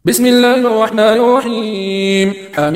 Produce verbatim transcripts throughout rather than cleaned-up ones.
بسم الله الرحمن الرحيم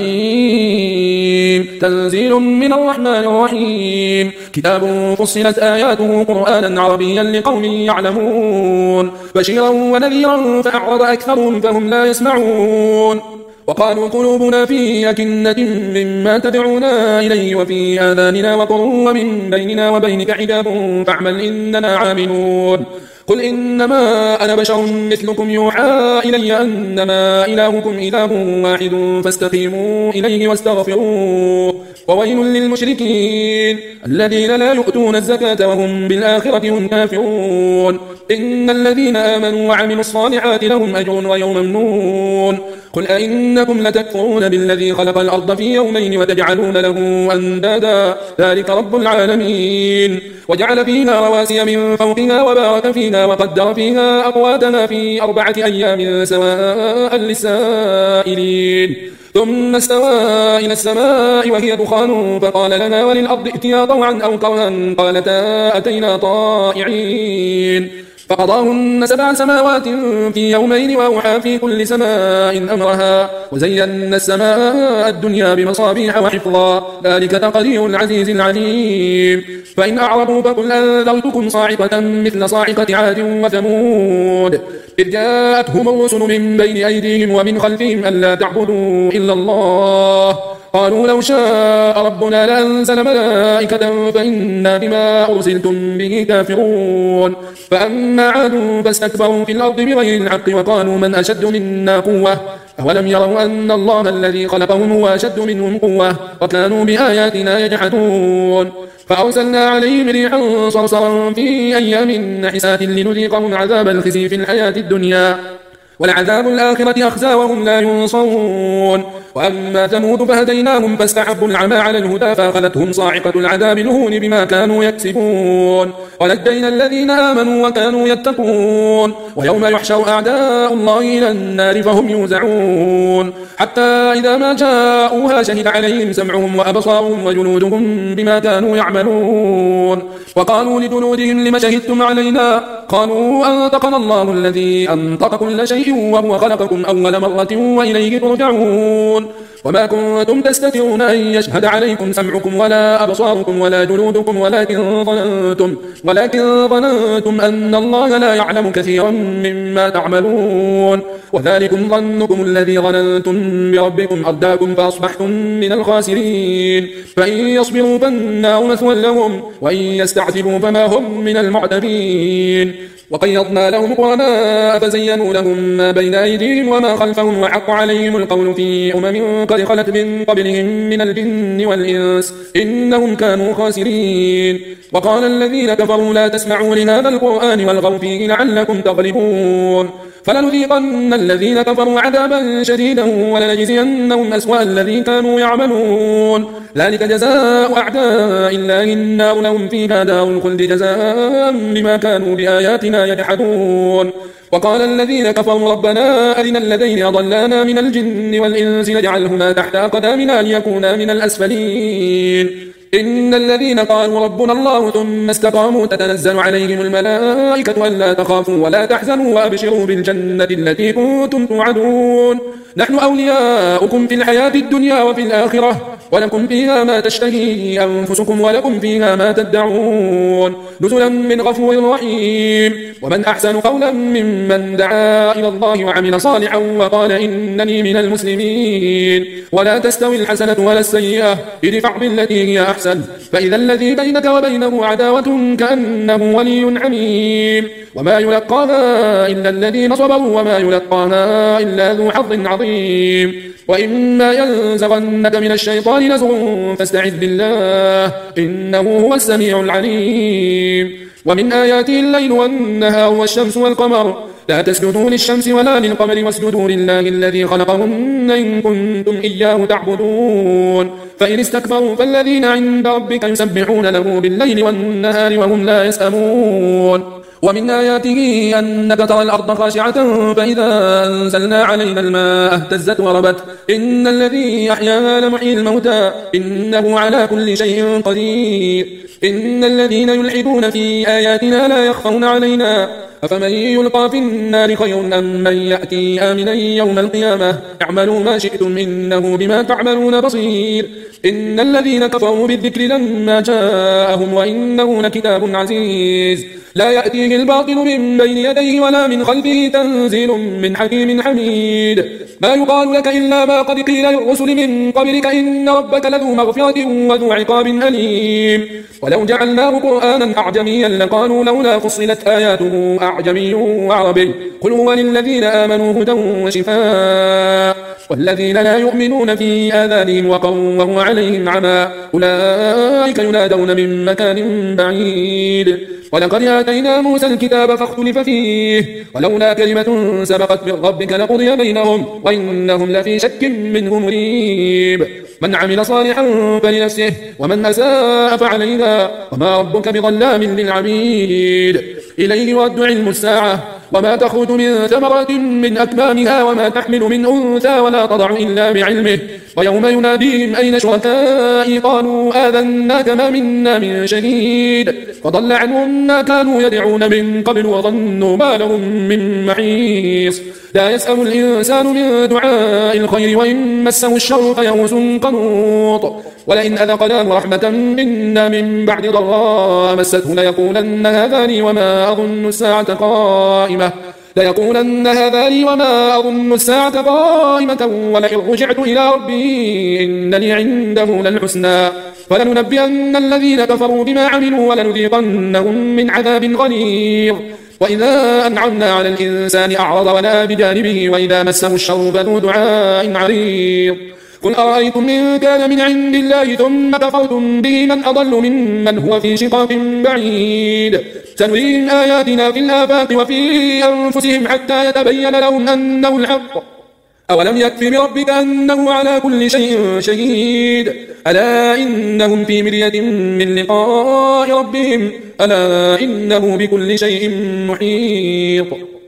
حميم تنزيل من الرحمن الرحيم كتاب فصلت آياته قرآنا عربيا لقوم يعلمون بشيرا ونذيرا فأعرض أكثرهم فهم لا يسمعون وقالوا قلوبنا في أكنة مما تدعونا إليه وفي آذاننا وقر ومن بيننا وبينك حجاب فاعمل إننا عاملون قل إنما أنا بشر مثلكم يوحى إلي أنما إلهكم إله واحد فاستقيموا إليه واستغفروه وويل للمشركين الذين لا يؤتون الزكاة وهم بالآخرة هم كافرون إن الذين آمنوا وعملوا الصالحات لهم أجر غير ممنون قل أئنكم لتكفرون بالذي خلق الأرض في يومين وتجعلون له أندادا ذلك رب العالمين وجعل فيها رواسي من فوقها وبارك فيها وقدر فيها أقواتها في أربعة أيام سواء للسائلين ثم استوى إلى السماء وهي دخان فقال لنا وللأرض ائتيا طوعا أو كرها قالتا أتينا طائعين فقضاهن سبع سماوات في يومين وأوحى في كل سماء أمرها وزينا السماء الدنيا بمصابيح وحفظا ذلك تقدير العزيز العليم فإن أعرضوا فقل أنذرتكم صاعقة مثل صاعقة عاد وثمود إذ جاءتهم الرسل من بين أيديهم ومن خلفهم ألا تعبدوا إلا الله قالوا لو شاء ربنا لأنزل ملائكة فإنا بما أرسلتم به كافرون فأما عاد فاستكبروا في الأرض بغير الحق وقالوا من أشد منا قوة أولم يروا أن الله الذي خلقهم هو أشد منهم قوة وكانوا بآياتنا يجحدون فأرسلنا عليهم ريحا صرصرا في أيام نحسات لنذيقهم عذاب الخزي في الحياة الدنيا ولعذاب الآخرة أخزى وهم لا ينصرون وأما ثمود فهديناهم فاستحبوا العمى على الهدى فأخذتهم صاعقة العذاب الهون بما كانوا يكسبون ونجينا الذين آمنوا وكانوا يتقون ويوم يحشر أعداء الله إلى النار فهم يوزعون حتى إذا ما جاءوها شهد عليهم سمعهم وأبصارهم وجلودهم بما كانوا يعملون وقالوا لجلودهم لم شهدتم علينا قالوا أنطقنا الله الذي أنطق كل شيء وهو خلقكم أول مرة وإليه ترجعون وما كنتم تستترون أن يشهد عليكم سمعكم ولا أبصاركم ولا جلودكم ولكن ظننتم, ولكن ظننتم أن الله لا يعلم كثيرا مما تعملون وذلكم ظنكم الذي ظننتم بربكم أرداكم فأصبحتم من الخاسرين فإن يصبروا فالنار مثوى لهم وإن يستعتبوا فما هم من المعتبين وقيضنا لهم قرناء فزينوا لهم ما بين أيديهم وما خلفهم وحق عليهم القول في أمم قد خلت من قبلهم من الجن والإنس إنهم كانوا خاسرين وقال الذين كفروا لا تسمعوا لهذا القرآن والغوا فيه لعلكم تغلبون فلنذيقن الذين كفروا عذابا شديدا ولنجزينهم أسوأ الذي كانوا يعملون ذلك جزاء أعداء الله النار لهم فيها دار الخلد جزاء بما كانوا بآياتنا يجحدون وقال الذين كفروا ربنا أرنا الذين أضلانا من الجن والإنس نجعلهما تحت أقدامنا ليكونا من الأسفلين إن الذين قالوا ربنا الله ثم استقاموا تتنزل عليهم الملائكة ألا تخافوا ولا تحزنوا وأبشروا بالجنة التي كنتم توعدون نحن أولياؤكم في الحياة الدنيا وفي الآخرة ولكم فيها ما تشتهي أنفسكم ولكم فيها ما تدعون نزلا من غفور رحيم ومن أحسن قولا ممن دعا إلى الله وعمل صالحا وقال إنني من المسلمين ولا تستوي الحسنة ولا السيئة ادفع بالتي هي أحسن فإذا الذي بينك وبينه عداوة كأنه ولي حميم وما يلقاها إلا الذين صبروا وما يلقاها إلا ذو حظ عظيم وإما ينزغنك من الشيطان نزغ فاستعذ بالله إنه هو السميع العليم ومن آياته الليل والنهار والشمس والقمر لا تسجدوا للشمس ولا للقمر واسجدوا لله الذي خلقهن إن كنتم إياه تعبدون فإن استكبروا فالذين عند ربك يسبحون له بالليل والنهار وهم لا يسأمون ومن آياته أنك ترى الأرض خاشعة فإذا أنزلنا علينا الماء اهتزت وربت إن الذي أحياها لمحيي الموتى إنه على كل شيء قدير إن الذين يلحدون في آياتنا لا يخفون علينا أفمن يلقى في النار خير أم من يأتي آمنا يوم القيامة اعملوا ما شئتم إنه بما تعملون بصير إن الذين كفروا بالذكر لما جاءهم وإنه لكتاب عزيز لا يأتيه الباطل من بين يديه ولا من خلفه تنزيل من حكيم حميد ما يقال لك إلا ما قد قيل للرسل من قبلك إن ربك لذو مغفرة وذو عقاب أليم ولو جعلناه قرآنا أعجميا لقالوا لولا فصلت آياته أعجمي وعربي قل هو للذين آمنوا هدى وشفاء والذين لا يؤمنون في آذانهم وقر وهو عليهم عمى أولئك ينادون من مكان بعيد ولقد آتينا موسى الكتاب فاختلف فيه ولولا كلمة سبقت من ربك لقضي بينهم وإنهم لفي شك منه مريب من عمل صالحا فلنفسه ومن أساء فعليها وما ربك بظلام للعبيد إليه يرد علم الساعة وما تخرج من ثمرات من أكمامها وما تحمل من أنثى ولا تضع إلا بعلمه ويوم يناديهم أين شركائي قالوا آذناك ما منا من شهيد فضل عنهم ما كانوا يدعون من قبل وظنوا ما لهم من محيص لا يسأل الإنسان من دعاء الخير وإن مسه الشر فيئوس قنوط ولئن أذقناه رحمة منا من بعد ضراء مسته ليقولن هذا لي وما أظن الساعة قائمة ليقولن هذا لي وما أظن الساعة قائمة ولئن رجعت إلى ربي إن لي عنده للحسنى فلننبئن الذين كفروا بما عملوا ولنذيقنهم من عذاب غليظ وإذا أنعمنا على الإنسان أعرض ونأى بجانبه وإذا مسه الشر فذو دعاء عريض قل أرأيتم إن كان من عند الله ثم كفرتم به من أضل ممن هو في شقاق بعيد سنريهم آياتنا في الآفاق وفي أنفسهم حتى يتبين لهم أنه الحق أولم يكف بربك أنه على كل شيء شهيد ألا إنهم في مرية من لقاء ربهم ألا إنه بكل شيء محيط